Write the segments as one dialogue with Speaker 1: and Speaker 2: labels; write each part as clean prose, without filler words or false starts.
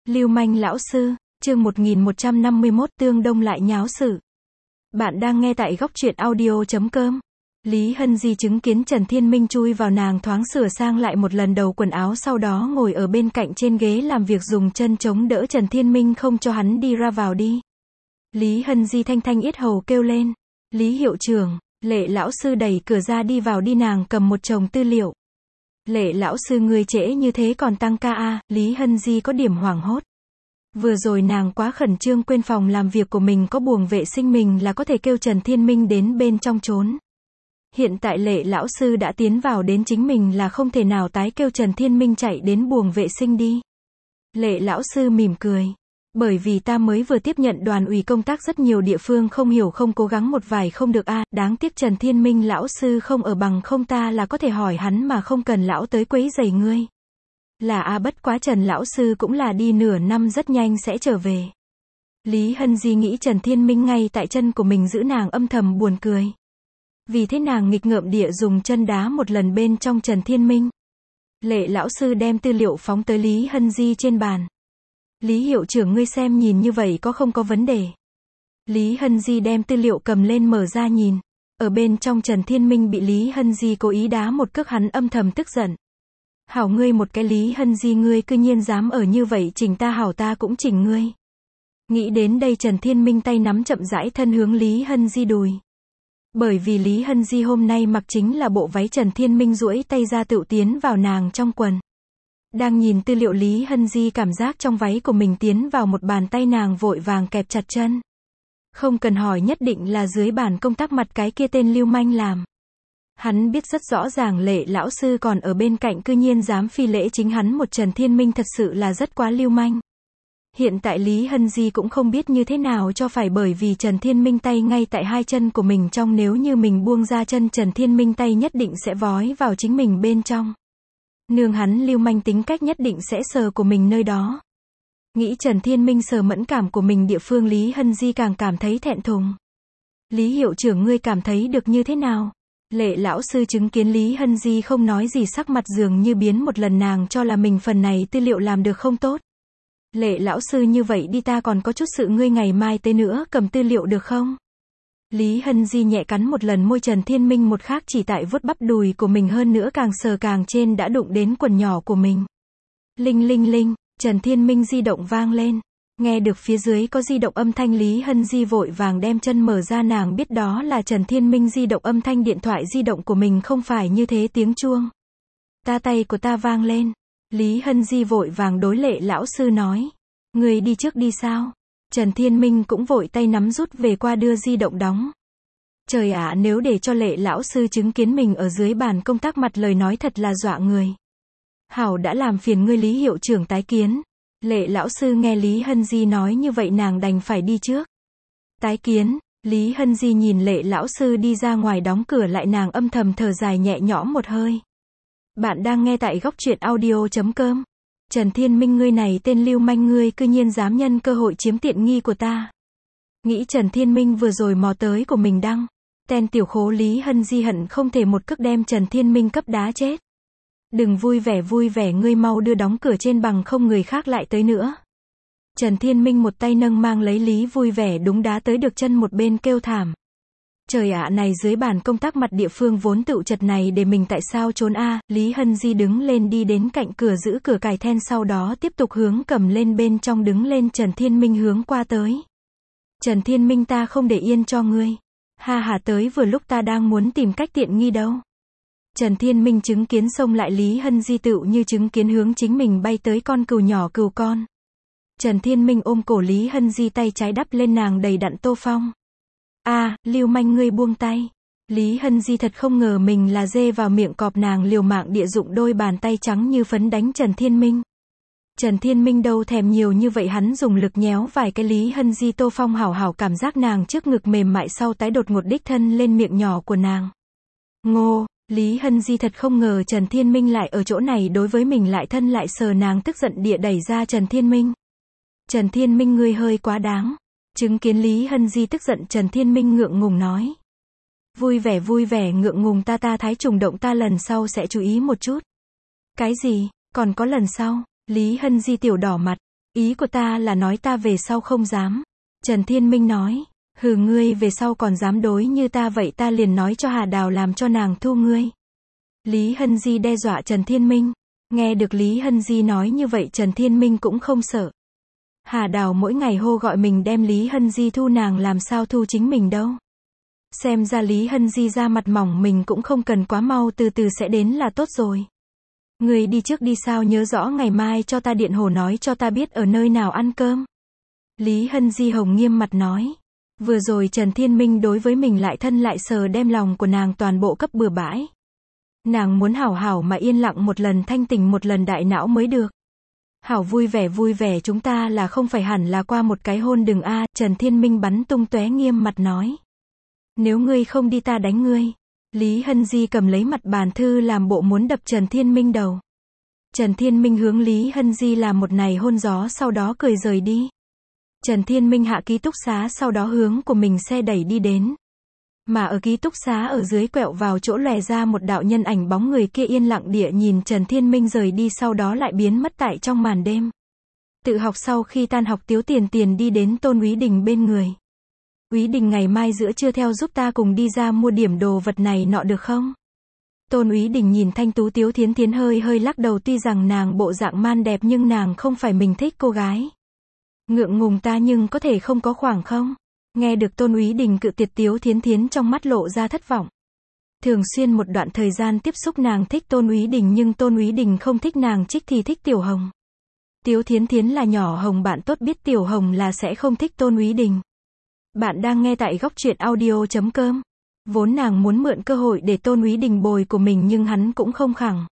Speaker 1: Lưu manh lão sư, chương 1151 tương đông lại nháo sự. Bạn đang nghe tại góc truyện audio.com. Lý Hân Di chứng kiến Trần Thiên Minh chui vào, nàng thoáng sửa sang lại một lần đầu quần áo, sau đó ngồi ở bên cạnh trên ghế làm việc, dùng chân chống đỡ Trần Thiên Minh không cho hắn đi ra vào đi. Lý Hân Di thanh thanh yết hầu kêu lên. Lý hiệu trưởng, Lệ lão sư đẩy cửa ra đi vào đi, nàng cầm một chồng tư liệu. Lệ lão sư người trễ như thế còn tăng ca à? Lý Hân Di có điểm hoảng hốt. Vừa rồi nàng quá khẩn trương quên phòng làm việc của mình có buồng vệ sinh, mình là có thể kêu Trần Thiên Minh đến bên trong trốn. Hiện tại Lệ lão sư đã tiến vào đến, chính mình là không thể nào tái kêu Trần Thiên Minh chạy đến buồng vệ sinh đi. Lệ lão sư mỉm cười. Bởi vì ta mới vừa tiếp nhận đoàn ủy công tác, rất nhiều địa phương không hiểu không cố gắng một vài không được a. Đáng tiếc Trần Thiên Minh lão sư không ở, bằng không ta là có thể hỏi hắn mà không cần lão tới quấy rầy ngươi. Là a, bất quá Trần lão sư cũng là đi nửa năm, rất nhanh sẽ trở về. Lý Hân Di nghĩ Trần Thiên Minh ngay tại chân của mình giữ, nàng âm thầm buồn cười. Vì thế nàng nghịch ngợm địa dùng chân đá một lần bên trong Trần Thiên Minh. Lệ lão sư đem tư liệu phóng tới Lý Hân Di trên bàn. Lý hiệu trưởng ngươi xem, nhìn như vậy có không có vấn đề. Lý Hân Di đem tư liệu cầm lên mở ra nhìn. Ở bên trong Trần Thiên Minh bị Lý Hân Di cố ý đá một cước, hắn âm thầm tức giận. Hảo ngươi một cái Lý Hân Di, ngươi cư nhiên dám ở như vậy chỉnh ta, hảo ta cũng chỉnh ngươi. Nghĩ đến đây Trần Thiên Minh tay nắm chậm rãi thân hướng Lý Hân Di đùi. Bởi vì Lý Hân Di hôm nay mặc chính là bộ váy, Trần Thiên Minh duỗi tay ra tựu tiến vào nàng trong quần. Đang nhìn tư liệu, Lý Hân Di cảm giác trong váy của mình tiến vào một bàn tay, nàng vội vàng kẹp chặt chân. Không cần hỏi, nhất định là dưới bàn công tác mặt cái kia tên lưu manh làm. Hắn biết rất rõ ràng Lệ lão sư còn ở bên cạnh, cư nhiên dám phi lễ chính hắn một Trần Thiên Minh, thật sự là rất quá lưu manh. Hiện tại Lý Hân Di cũng không biết như thế nào cho phải, bởi vì Trần Thiên Minh tay ngay tại hai chân của mình trong, nếu như mình buông ra chân, Trần Thiên Minh tay nhất định sẽ vói vào chính mình bên trong. Nương hắn lưu manh tính cách, nhất định sẽ sờ của mình nơi đó. Nghĩ Trần Thiên Minh sờ mẫn cảm của mình địa phương, Lý Hân Di càng cảm thấy thẹn thùng. Lý hiệu trưởng ngươi cảm thấy được như thế nào? Lệ lão sư chứng kiến Lý Hân Di không nói gì, sắc mặt dường như biến một lần, nàng cho là mình phần này tư liệu làm được không tốt. Lệ lão sư như vậy đi, ta còn có chút sự, ngươi ngày mai tới nữa cầm tư liệu được không? Lý Hân Di nhẹ cắn một lần môi Trần Thiên Minh, một khác chỉ tại vuốt bắp đùi của mình, hơn nữa càng sờ càng trên đã đụng đến quần nhỏ của mình. Linh linh linh, Trần Thiên Minh di động vang lên. Nghe được phía dưới có di động âm thanh, Lý Hân Di vội vàng đem chân mở ra, nàng biết đó là Trần Thiên Minh di động âm thanh, điện thoại di động của mình không phải như thế tiếng chuông. Tay của ta vang lên. Lý Hân Di vội vàng đối Lệ lão sư nói. Người đi trước đi sao? Trần Thiên Minh cũng vội tay nắm rút về qua đưa di động đóng. Trời ạ, nếu để cho Lệ lão sư chứng kiến mình ở dưới bàn công tác mặt, lời nói thật là dọa người. Hảo, đã làm phiền ngươi Lý hiệu trưởng, tái kiến. Lệ lão sư nghe Lý Hân Di nói như vậy, nàng đành phải đi trước. Tái kiến. Lý Hân Di nhìn Lệ lão sư đi ra ngoài, đóng cửa lại, nàng âm thầm thở dài nhẹ nhõm một hơi. Bạn đang nghe tại góc truyện audio.com. Trần Thiên Minh, ngươi này tên lưu manh, ngươi cư nhiên dám nhân cơ hội chiếm tiện nghi của ta. Nghĩ Trần Thiên Minh vừa rồi mò tới của mình đăng. Tên tiểu khố, Lý Hân Di hận không thể một cước đem Trần Thiên Minh cấp đá chết. Đừng vui vẻ, ngươi mau đưa đóng cửa trên, bằng không người khác lại tới nữa. Trần Thiên Minh một tay nâng mang lấy Lý vui vẻ, đúng đá tới được chân một bên kêu thảm. Trời ạ, này dưới bàn công tác mặt địa phương vốn tựu chật này, để mình tại sao trốn a? Lý Hân Di đứng lên đi đến cạnh cửa giữ cửa cài then, sau đó tiếp tục hướng cầm lên bên trong đứng lên. Trần Thiên Minh hướng qua tới. Trần Thiên Minh, ta không để yên cho ngươi. Ha ha, tới vừa lúc ta đang muốn tìm cách tiện nghi đâu. Trần Thiên Minh chứng kiến xông lại Lý Hân Di, tựu như chứng kiến hướng chính mình bay tới con cừu nhỏ, cừu con. Trần Thiên Minh ôm cổ Lý Hân Di, tay trái đắp lên nàng đầy đặn tô phong. A, lưu manh, ngươi buông tay. Lý Hân Di thật không ngờ mình là dê vào miệng cọp, nàng liều mạng địa dụng đôi bàn tay trắng như phấn đánh Trần Thiên Minh. Trần Thiên Minh đâu thèm nhiều như vậy, hắn dùng lực nhéo vài cái Lý Hân Di tô phong, hảo cảm giác nàng trước ngực mềm mại, sau tái đột ngột đích thân lên miệng nhỏ của nàng. Ngô, Lý Hân Di thật không ngờ Trần Thiên Minh lại ở chỗ này đối với mình lại thân lại sờ, nàng tức giận địa đẩy ra Trần Thiên Minh. Trần Thiên Minh, ngươi hơi quá đáng. Chứng kiến Lý Hân Di tức giận, Trần Thiên Minh ngượng ngùng nói. Vui vẻ, ngượng ngùng ta thái trùng động, ta lần sau sẽ chú ý một chút. Cái gì, còn có lần sau? Lý Hân Di tiểu đỏ mặt. Ý của ta là nói ta về sau không dám. Trần Thiên Minh nói. Hừ, ngươi về sau còn dám đối như ta vậy ta liền nói cho Hà Đào làm cho nàng thu ngươi. Lý Hân Di đe dọa Trần Thiên Minh. Nghe được Lý Hân Di nói như vậy Trần Thiên Minh cũng không sợ. Hà Đào mỗi ngày hô gọi mình đem Lý Hân Di thu nàng làm sao thu chính mình đâu. Xem ra Lý Hân Di ra mặt mỏng mình cũng không cần quá mau, từ từ sẽ đến là tốt rồi. Người đi trước đi, sao nhớ rõ ngày mai cho ta điện hồ nói cho ta biết ở nơi nào ăn cơm. Lý Hân Di hồng nghiêm mặt nói. Vừa rồi Trần Thiên Minh đối với mình lại thân lại sờ đem lòng của nàng toàn bộ cấp bừa bãi. Nàng muốn hảo hảo mà yên lặng một lần, thanh tỉnh một lần đại não mới được. Hảo vui vẻ chúng ta là không phải hẳn là qua một cái hôn đừng a. Trần Thiên Minh bắn tung tóe nghiêm mặt nói. Nếu ngươi không đi ta đánh ngươi. Lý Hân Di cầm lấy mặt bàn thư làm bộ muốn đập Trần Thiên Minh đầu. Trần Thiên Minh hướng Lý Hân Di làm một này hôn gió sau đó cười rời đi. Trần Thiên Minh hạ ký túc xá sau đó hướng của mình xe đẩy đi đến. Mà ở ký túc xá ở dưới quẹo vào chỗ lòe ra một đạo nhân ảnh, bóng người kia yên lặng địa nhìn Trần Thiên Minh rời đi sau đó lại biến mất tại trong màn đêm. Tự học sau khi tan học Tiếu Tiền đi đến Tôn Úy Đình bên người. Úy Đình, ngày mai giữa trưa theo giúp ta cùng đi ra mua điểm đồ vật này nọ được không? Tôn Úy Đình nhìn thanh tú Tiếu Thiến Thiến hơi lắc đầu, tuy rằng nàng bộ dạng man đẹp nhưng nàng không phải mình thích cô gái. Ngượng ngùng ta nhưng có thể không có khoảng không? Nghe được Tôn Úy Đình cự tuyệt Tiếu Thiến Thiến trong mắt lộ ra thất vọng. Thường xuyên một đoạn thời gian tiếp xúc nàng thích Tôn Úy Đình nhưng Tôn Úy Đình không thích nàng, trích thì thích Tiểu Hồng. Tiếu Thiến Thiến là nhỏ Hồng bạn tốt, biết Tiểu Hồng là sẽ không thích Tôn Úy Đình. Bạn đang nghe tại góc truyện audio.com. Vốn nàng muốn mượn cơ hội để Tôn Úy Đình bồi của mình nhưng hắn cũng không khẳng.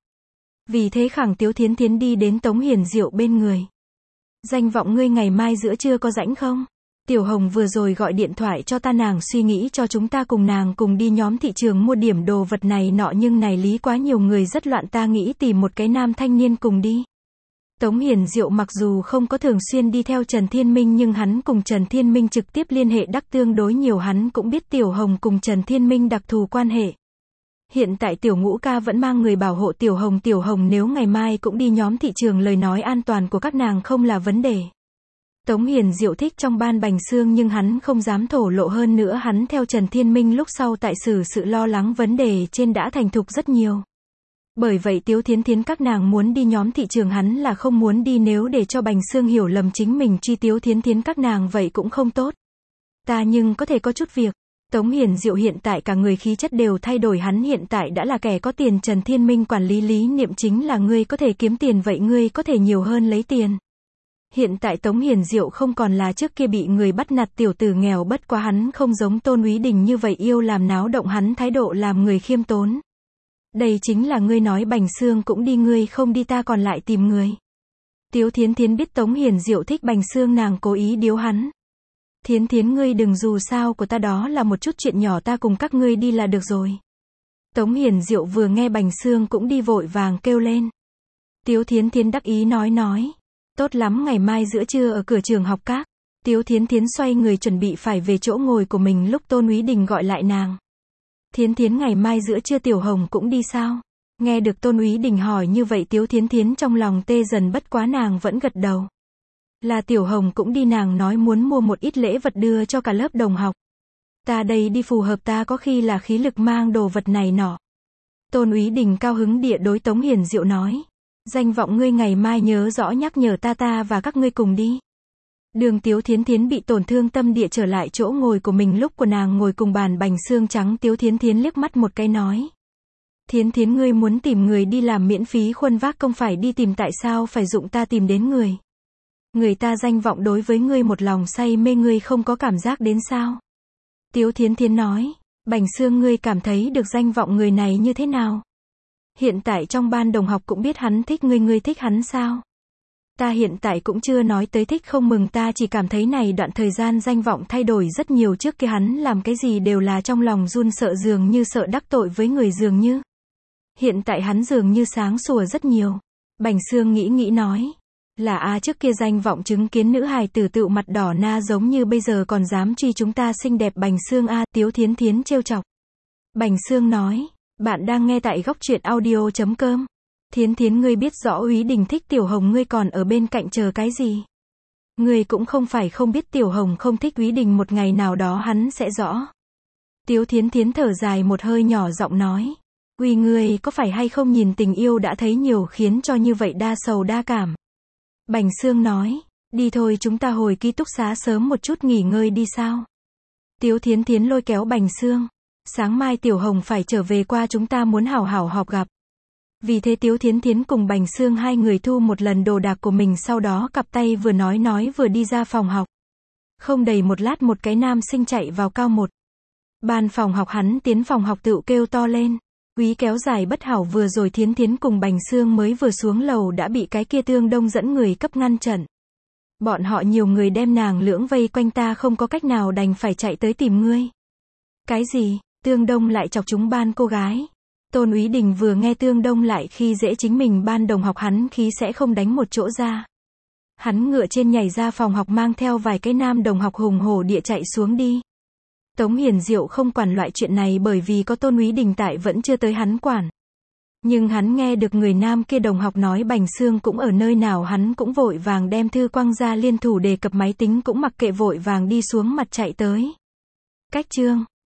Speaker 1: Vì thế khẳng Tiếu Thiến Thiến đi đến Tống Hiền Diệu bên người. Danh vọng, ngươi ngày mai giữa trưa có rảnh không? Tiểu Hồng vừa rồi gọi điện thoại cho ta, nàng suy nghĩ cho chúng ta cùng nàng cùng đi nhóm thị trường mua điểm đồ vật này nọ nhưng này lý quá nhiều người rất loạn, ta nghĩ tìm một cái nam thanh niên cùng đi. Tống Hiền Diệu mặc dù không có thường xuyên đi theo Trần Thiên Minh nhưng hắn cùng Trần Thiên Minh trực tiếp liên hệ đắc tương đối nhiều, hắn cũng biết Tiểu Hồng cùng Trần Thiên Minh đặc thù quan hệ. Hiện tại Tiểu Ngũ ca vẫn mang người bảo hộ Tiểu Hồng nếu ngày mai cũng đi nhóm thị trường lời nói an toàn của các nàng không là vấn đề. Tống Hiền Diệu thích trong ban bành xương nhưng hắn không dám thổ lộ, hơn nữa hắn theo Trần Thiên Minh lúc sau tại sự lo lắng vấn đề trên đã thành thục rất nhiều. Bởi vậy Tiếu Thiến Thiến các nàng muốn đi nhóm thị trường hắn là không muốn đi, nếu để cho bành xương hiểu lầm chính mình truy Tiếu Thiến Thiến các nàng vậy cũng không tốt. Ta nhưng có thể có chút việc. Tống Hiền Diệu hiện tại cả người khí chất đều thay đổi, hắn hiện tại đã là kẻ có tiền, Trần Thiên Minh quản lý lý niệm chính là ngươi có thể kiếm tiền vậy ngươi có thể nhiều hơn lấy tiền. Hiện tại Tống Hiền Diệu không còn là trước kia bị người bắt nạt tiểu tử nghèo, bất quá hắn không giống Tôn Úy Đình như vậy yêu làm náo động, hắn thái độ làm người khiêm tốn. Đây chính là ngươi nói bành xương cũng đi, ngươi không đi ta còn lại tìm người. Tiếu Thiến Thiến biết Tống Hiền Diệu thích bành xương, nàng cố ý điếu hắn. Thiến Thiến, ngươi đừng, dù sao của ta đó là một chút chuyện nhỏ, ta cùng các ngươi đi là được rồi. Tống Hiền Diệu vừa nghe bành xương cũng đi vội vàng kêu lên. Tiếu Thiến Thiến đắc ý nói. Tốt lắm, ngày mai giữa trưa ở cửa trường học các. Tiếu Thiến Thiến xoay người chuẩn bị phải về chỗ ngồi của mình lúc Tôn Úy Đình gọi lại nàng. Thiến Thiến, ngày mai giữa trưa Tiểu Hồng cũng đi sao? Nghe được Tôn Úy Đình hỏi như vậy Tiếu Thiến Thiến trong lòng tê dần, bất quá nàng vẫn gật đầu. Là Tiểu Hồng cũng đi, nàng nói muốn mua một ít lễ vật đưa cho cả lớp đồng học. Ta đây đi phù hợp, ta có khi là khí lực mang đồ vật này nọ. Tôn Úy Đình cao hứng địa đối Tống Hiền Diệu nói. Danh vọng, ngươi ngày mai nhớ rõ nhắc nhở ta và các ngươi cùng đi. Đường Tiếu Thiến Thiến bị tổn thương tâm địa trở lại chỗ ngồi của mình, lúc của nàng ngồi cùng bàn bành xương trắng Tiếu Thiến Thiến liếc mắt một cái nói. Thiến Thiến, ngươi muốn tìm người đi làm miễn phí khuân vác công phải đi tìm, tại sao phải dụng ta tìm đến người? Người ta danh vọng đối với ngươi một lòng say mê, ngươi không có cảm giác đến sao? Tiếu Thiến Thiến nói. Bành xương, ngươi cảm thấy được danh vọng người này như thế nào? Hiện tại trong ban đồng học cũng biết hắn thích ngươi, ngươi thích hắn sao? Ta hiện tại cũng chưa nói tới thích không mừng, ta chỉ cảm thấy này đoạn thời gian danh vọng thay đổi rất nhiều, trước kia hắn làm cái gì đều là trong lòng run sợ, dường như sợ đắc tội với người dường như. Hiện tại hắn dường như sáng sủa rất nhiều. Bành xương nghĩ nói. Là trước kia danh vọng chứng kiến nữ hài tử tựu mặt đỏ na giống như bây giờ còn dám truy chúng ta xinh đẹp bành xương Tiếu Thiến Thiến trêu chọc. Bành xương nói. Bạn đang nghe tại góc truyện audio.com. Thiến Thiến, ngươi biết rõ Úy Đình thích Tiểu Hồng, ngươi còn ở bên cạnh chờ cái gì? Ngươi cũng không phải không biết Tiểu Hồng không thích Úy Đình, một ngày nào đó hắn sẽ rõ. Tiếu Thiến Thiến thở dài một hơi, nhỏ giọng nói. Uy, ngươi có phải hay không nhìn tình yêu đã thấy nhiều khiến cho như vậy đa sầu đa cảm. Bành Xương nói. Đi thôi, chúng ta hồi ký túc xá sớm một chút nghỉ ngơi đi sao. Tiếu Thiến Thiến lôi kéo Bành Xương. Sáng mai Tiểu Hồng phải trở về qua, chúng ta muốn hảo hảo họp gặp. Vì thế Tiếu Thiến Thiến cùng Bành Xương hai người thu một lần đồ đạc của mình, sau đó cặp tay vừa nói vừa đi ra phòng học. Không đầy một lát một cái nam sinh chạy vào cao một. Ban phòng học, hắn tiến phòng học tự kêu to lên. Úy kéo dài bất hảo, vừa rồi Thiến Thiến cùng Bành Xương mới vừa xuống lầu đã bị cái kia Tương Đông dẫn người cấp ngăn trận. Bọn họ nhiều người đem nàng lưỡng vây quanh, ta không có cách nào đành phải chạy tới tìm ngươi. Cái gì? Tương Đông lại chọc chúng ban cô gái? Tôn Úy Đình vừa nghe Tương Đông lại khi dễ chính mình ban đồng học, hắn khí sẽ không đánh một chỗ ra. Hắn ngựa trên nhảy ra phòng học, mang theo vài cái nam đồng học hùng hổ địa chạy xuống đi. Tống Hiền Diệu không quản loại chuyện này, bởi vì có Tôn Úy Đình tại vẫn chưa tới hắn quản. Nhưng hắn nghe được người nam kia đồng học nói Bành Xương cũng ở nơi nào, hắn cũng vội vàng đem thư quăng ra, liên thủ đề cập máy tính cũng mặc kệ, vội vàng đi xuống mặt chạy tới. Cách chương